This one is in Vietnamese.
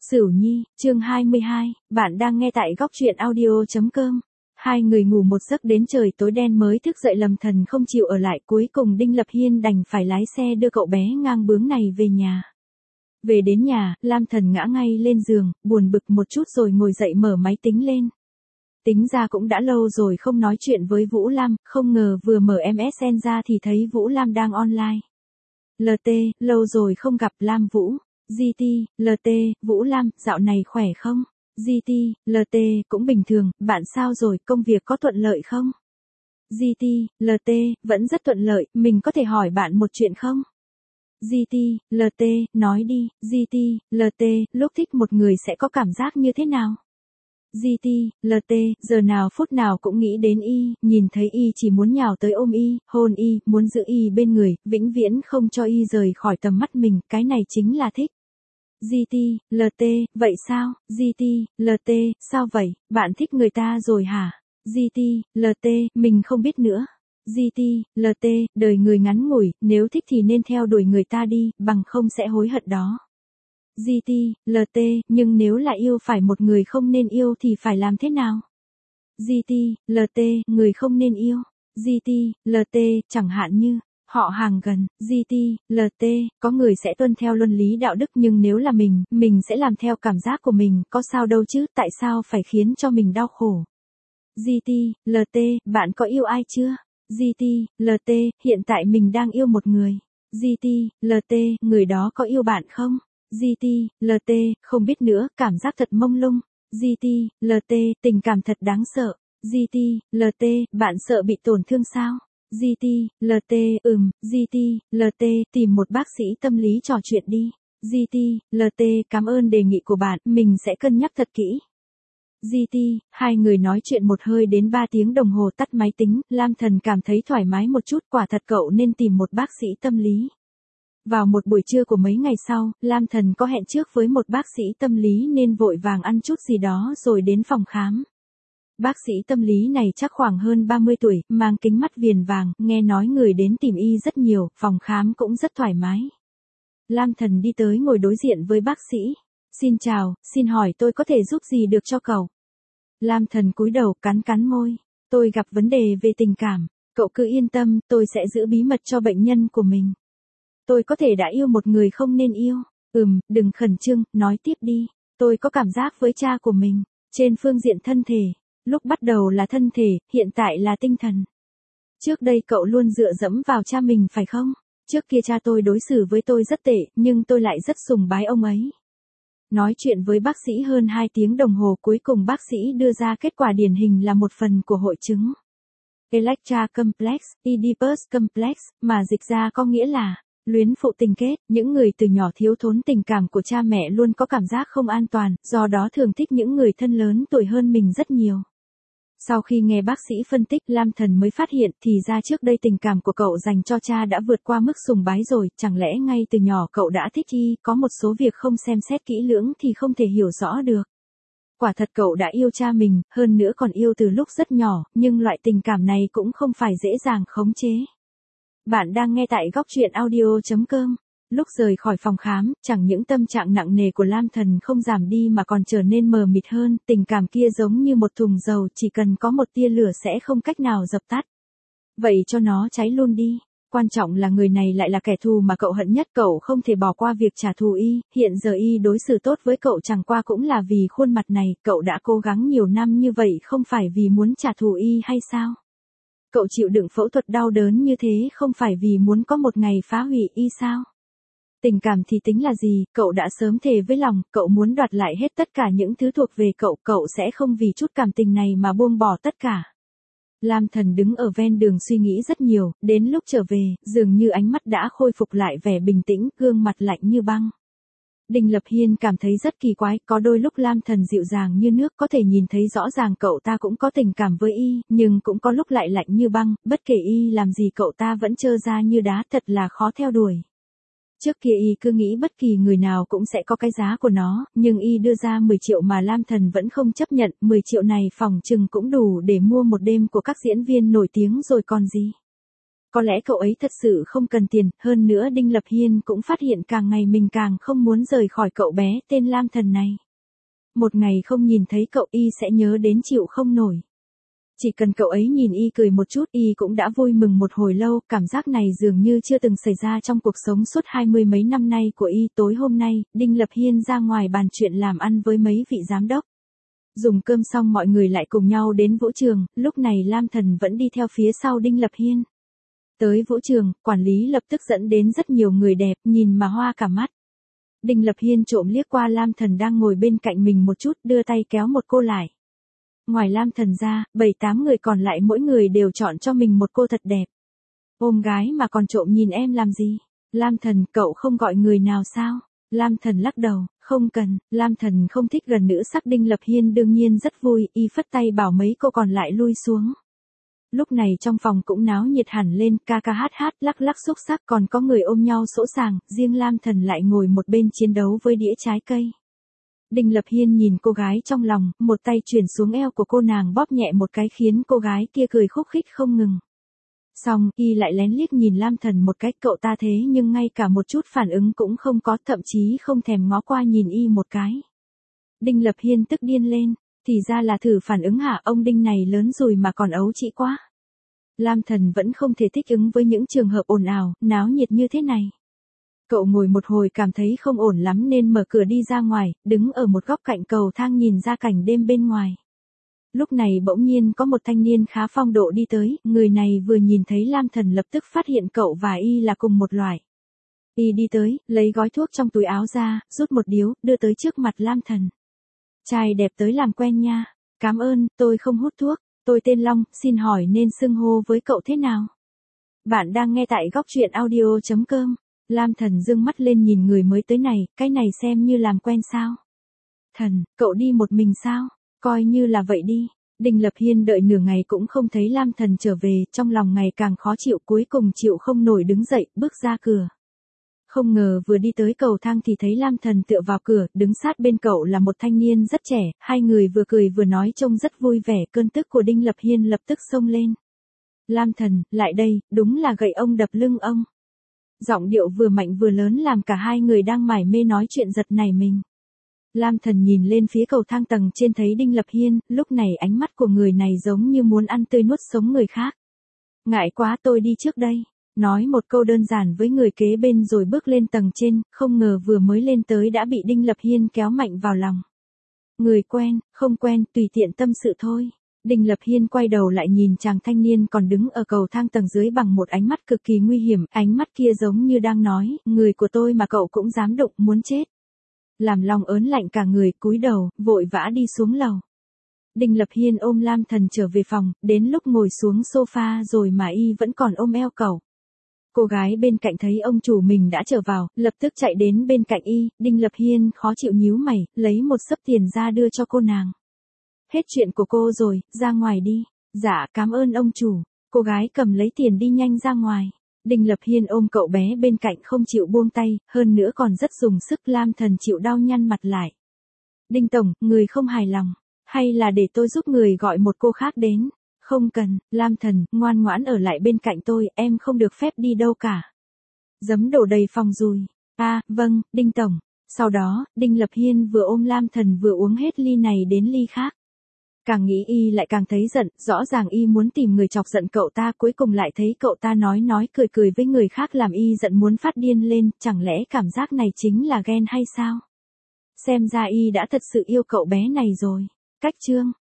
Sửu Nhi, chương 22, bạn đang nghe tại góc truyện audio.com. Hai người ngủ một giấc đến trời tối đen mới thức dậy, Lâm Thần không chịu ở lại, cuối cùng Đinh Lập Hiên đành phải lái xe đưa cậu bé ngang bướng này về nhà. Về đến nhà, Lam Thần ngã ngay lên giường, buồn bực một chút rồi ngồi dậy mở máy tính lên. Tính ra cũng đã lâu rồi không nói chuyện với Vũ Lam, không ngờ vừa mở MSN ra thì thấy Vũ Lam đang online. LT, lâu rồi không gặp Lam Vũ. GT, LT, Vũ Lam, dạo này khỏe không? GT, LT, cũng bình thường, bạn sao rồi, công việc có thuận lợi không? GT, LT, vẫn rất thuận lợi, mình có thể hỏi bạn một chuyện không? GT, LT, nói đi. GT, LT, lúc thích một người sẽ có cảm giác như thế nào? GT, LT, giờ nào phút nào cũng nghĩ đến y, nhìn thấy y chỉ muốn nhào tới ôm y, hôn y, muốn giữ y bên người, vĩnh viễn không cho y rời khỏi tầm mắt mình, cái này chính là thích. GT, LT, vậy sao? GT, LT, sao vậy, bạn thích người ta rồi hả? GT, LT, mình không biết nữa. GT, LT, đời người ngắn ngủi, nếu thích thì nên theo đuổi người ta đi, bằng không sẽ hối hận đó. GT, LT, nhưng nếu lại yêu phải một người không nên yêu thì phải làm thế nào? GT, LT, người không nên yêu. GT, LT, chẳng hạn như họ hàng gần. GT, LT, có người sẽ tuân theo luân lý đạo đức, nhưng nếu là mình sẽ làm theo cảm giác của mình, có sao đâu chứ, tại sao phải khiến cho mình đau khổ? GT, LT, bạn có yêu ai chưa? GT, LT, hiện tại mình đang yêu một người. GT, LT, người đó có yêu bạn không? GT, LT, không biết nữa, cảm giác thật mông lung. GT, LT, tình cảm thật đáng sợ. GT, LT, bạn sợ bị tổn thương sao? GT, LT, GT, LT, tìm một bác sĩ tâm lý trò chuyện đi. GT, LT, cảm ơn đề nghị của bạn, mình sẽ cân nhắc thật kỹ. GT, hai người nói chuyện một hơi đến 3 tiếng đồng hồ, tắt máy tính, Lam Thần cảm thấy thoải mái một chút, quả thật cậu nên tìm một bác sĩ tâm lý. Vào một buổi trưa của mấy ngày sau, Lam Thần có hẹn trước với một bác sĩ tâm lý nên vội vàng ăn chút gì đó rồi đến phòng khám. Bác sĩ tâm lý này chắc khoảng hơn 30 tuổi, mang kính mắt viền vàng, nghe nói người đến tìm y rất nhiều, phòng khám cũng rất thoải mái. Lam Thần đi tới ngồi đối diện với bác sĩ. Xin chào, xin hỏi tôi có thể giúp gì được cho cậu? Lam Thần cúi đầu cắn môi. Tôi gặp vấn đề về tình cảm, cậu cứ yên tâm, tôi sẽ giữ bí mật cho bệnh nhân của mình. Tôi có thể đã yêu một người không nên yêu. Đừng khẩn trương, nói tiếp đi. Tôi có cảm giác với cha của mình, trên phương diện thân thể. Lúc bắt đầu là thân thể, hiện tại là tinh thần. Trước đây cậu luôn dựa dẫm vào cha mình phải không? Trước kia cha tôi đối xử với tôi rất tệ, nhưng tôi lại rất sùng bái ông ấy. Nói chuyện với bác sĩ hơn 2 tiếng đồng hồ, cuối cùng bác sĩ đưa ra kết quả điển hình là một phần của hội chứng Electra Complex, Oedipus Complex, mà dịch ra có nghĩa là luyến phụ tình kết. Những người từ nhỏ thiếu thốn tình cảm của cha mẹ luôn có cảm giác không an toàn, do đó thường thích những người thân lớn tuổi hơn mình rất nhiều. Sau khi nghe bác sĩ phân tích, Lam Thần mới phát hiện thì ra trước đây tình cảm của cậu dành cho cha đã vượt qua mức sùng bái rồi, chẳng lẽ ngay từ nhỏ cậu đã thích y, có một số việc không xem xét kỹ lưỡng thì không thể hiểu rõ được. Quả thật cậu đã yêu cha mình, hơn nữa còn yêu từ lúc rất nhỏ, nhưng loại tình cảm này cũng không phải dễ dàng khống chế. Bạn đang nghe tại góc truyện audio.com. Lúc rời khỏi phòng khám, chẳng những tâm trạng nặng nề của Lam Thần không giảm đi mà còn trở nên mờ mịt hơn, tình cảm kia giống như một thùng dầu, chỉ cần có một tia lửa sẽ không cách nào dập tắt. Vậy cho nó cháy luôn đi. Quan trọng là người này lại là kẻ thù mà cậu hận nhất, cậu không thể bỏ qua việc trả thù y, hiện giờ y đối xử tốt với cậu chẳng qua cũng là vì khuôn mặt này, cậu đã cố gắng nhiều năm như vậy không phải vì muốn trả thù y hay sao? Cậu chịu đựng phẫu thuật đau đớn như thế không phải vì muốn có một ngày phá hủy y sao? Tình cảm thì tính là gì, cậu đã sớm thề với lòng, cậu muốn đoạt lại hết tất cả những thứ thuộc về cậu, cậu sẽ không vì chút cảm tình này mà buông bỏ tất cả. Lam Thần đứng ở ven đường suy nghĩ rất nhiều, đến lúc trở về, dường như ánh mắt đã khôi phục lại vẻ bình tĩnh, gương mặt lạnh như băng. Đinh Lập Hiên cảm thấy rất kỳ quái, có đôi lúc Lam Thần dịu dàng như nước, có thể nhìn thấy rõ ràng cậu ta cũng có tình cảm với y, nhưng cũng có lúc lại lạnh như băng, bất kể y làm gì cậu ta vẫn trơ ra như đá, thật là khó theo đuổi. Trước kia y cứ nghĩ bất kỳ người nào cũng sẽ có cái giá của nó, nhưng y đưa ra 10 triệu mà Lam Thần vẫn không chấp nhận, 10 triệu này phỏng chừng cũng đủ để mua một đêm của các diễn viên nổi tiếng rồi còn gì. Có lẽ cậu ấy thật sự không cần tiền, hơn nữa Đinh Lập Hiên cũng phát hiện càng ngày mình càng không muốn rời khỏi cậu bé tên Lam Thần này. Một ngày không nhìn thấy cậu y sẽ nhớ đến chịu không nổi. Chỉ cần cậu ấy nhìn y cười một chút y cũng đã vui mừng một hồi lâu, cảm giác này dường như chưa từng xảy ra trong cuộc sống suốt 20 mấy năm nay của y. Tối hôm nay, Đinh Lập Hiên ra ngoài bàn chuyện làm ăn với mấy vị giám đốc. Dùng cơm xong mọi người lại cùng nhau đến vũ trường, lúc này Lam Thần vẫn đi theo phía sau Đinh Lập Hiên. Tới vũ trường, quản lý lập tức dẫn đến rất nhiều người đẹp, nhìn mà hoa cả mắt. Đinh Lập Hiên trộm liếc qua Lam Thần đang ngồi bên cạnh mình một chút, đưa tay kéo một cô lại. Ngoài Lam Thần ra, 7-8 người còn lại mỗi người đều chọn cho mình một cô thật đẹp. Ôm gái mà còn trộm nhìn em làm gì? Lam Thần, cậu không gọi người nào sao? Lam Thần lắc đầu, không cần. Lam Thần không thích gần nữ sắc. Đinh Lập Hiên đương nhiên rất vui, y phất tay bảo mấy cô còn lại lui xuống. Lúc này trong phòng cũng náo nhiệt hẳn lên, ca ca hát hát, lắc lắc xúc sắc, còn có người ôm nhau sỗ sàng, riêng Lam Thần lại ngồi một bên chiến đấu với đĩa trái cây. Đinh Lập Hiên nhìn cô gái trong lòng, một tay chuyển xuống eo của cô nàng bóp nhẹ một cái khiến cô gái kia cười khúc khích không ngừng. Xong, y lại lén liếc nhìn Lam Thần một cách, cậu ta thế nhưng ngay cả một chút phản ứng cũng không có, thậm chí không thèm ngó qua nhìn y một cái. Đinh Lập Hiên tức điên lên, thì ra là thử phản ứng hả, ông Đinh này lớn rồi mà còn ấu trĩ quá. Lam Thần vẫn không thể thích ứng với những trường hợp ồn ào, náo nhiệt như thế này. Cậu ngồi một hồi cảm thấy không ổn lắm nên mở cửa đi ra ngoài, đứng ở một góc cạnh cầu thang nhìn ra cảnh đêm bên ngoài. Lúc này bỗng nhiên có một thanh niên khá phong độ đi tới, người này vừa nhìn thấy Lam Thần lập tức phát hiện cậu và y là cùng một loại. Y đi tới, lấy gói thuốc trong túi áo ra, rút một điếu, đưa tới trước mặt Lam Thần. Trai đẹp tới làm quen nha. Cảm ơn, tôi không hút thuốc. Tôi tên Long, xin hỏi nên xưng hô với cậu thế nào? Bạn đang nghe tại góc truyện audio.com. Lam Thần dương mắt lên nhìn người mới tới này, cái này xem như làm quen sao? Thần, cậu đi một mình sao? Coi như là vậy đi. Đinh Lập Hiên đợi nửa ngày cũng không thấy Lam Thần trở về, trong lòng ngày càng khó chịu, cuối cùng chịu không nổi đứng dậy, bước ra cửa. Không ngờ vừa đi tới cầu thang thì thấy Lam Thần tựa vào cửa, đứng sát bên cậu là một thanh niên rất trẻ, hai người vừa cười vừa nói trông rất vui vẻ, cơn tức của Đinh Lập Hiên lập tức xông lên. Lam Thần, lại đây, đúng là gậy ông đập lưng ông. Giọng điệu vừa mạnh vừa lớn làm cả hai người đang mải mê nói chuyện giật nảy mình. Lam Thần nhìn lên phía cầu thang tầng trên thấy Đinh Lập Hiên, lúc này ánh mắt của người này giống như muốn ăn tươi nuốt sống người khác. Ngại quá, tôi đi trước đây. Nói một câu đơn giản với người kế bên rồi bước lên tầng trên, không ngờ vừa mới lên tới đã bị Đinh Lập Hiên kéo mạnh vào lòng. Người quen, không quen, tùy tiện tâm sự thôi. Đinh Lập Hiên quay đầu lại nhìn chàng thanh niên còn đứng ở cầu thang tầng dưới bằng một ánh mắt cực kỳ nguy hiểm, ánh mắt kia giống như đang nói, người của tôi mà cậu cũng dám đụng, muốn chết. Làm lòng ớn lạnh cả người, cúi đầu, vội vã đi xuống lầu. Đinh Lập Hiên ôm Lam Thần trở về phòng, đến lúc ngồi xuống sofa rồi mà y vẫn còn ôm eo cậu. Cô gái bên cạnh thấy ông chủ mình đã trở vào, lập tức chạy đến bên cạnh y, Đinh Lập Hiên khó chịu nhíu mày, lấy một xấp tiền ra đưa cho cô nàng. Hết chuyện của cô rồi, ra ngoài đi. Dạ, cảm ơn ông chủ. Cô gái cầm lấy tiền đi nhanh ra ngoài. Đinh Lập Hiên ôm cậu bé bên cạnh không chịu buông tay, hơn nữa còn rất dùng sức. Lam Thần chịu đau nhăn mặt lại. Đinh Tổng, người không hài lòng. Hay là để tôi giúp người gọi một cô khác đến? Không cần, Lam Thần, ngoan ngoãn ở lại bên cạnh tôi, em không được phép đi đâu cả. Giấm đổ đầy phòng rồi. Vâng, Đinh Tổng. Sau đó, Đinh Lập Hiên vừa ôm Lam Thần vừa uống hết ly này đến ly khác. Càng nghĩ y lại càng thấy giận, rõ ràng y muốn tìm người chọc giận cậu ta, cuối cùng lại thấy cậu ta nói cười với người khác làm y giận muốn phát điên lên, chẳng lẽ cảm giác này chính là ghen hay sao? Xem ra y đã thật sự yêu cậu bé này rồi. Cách chương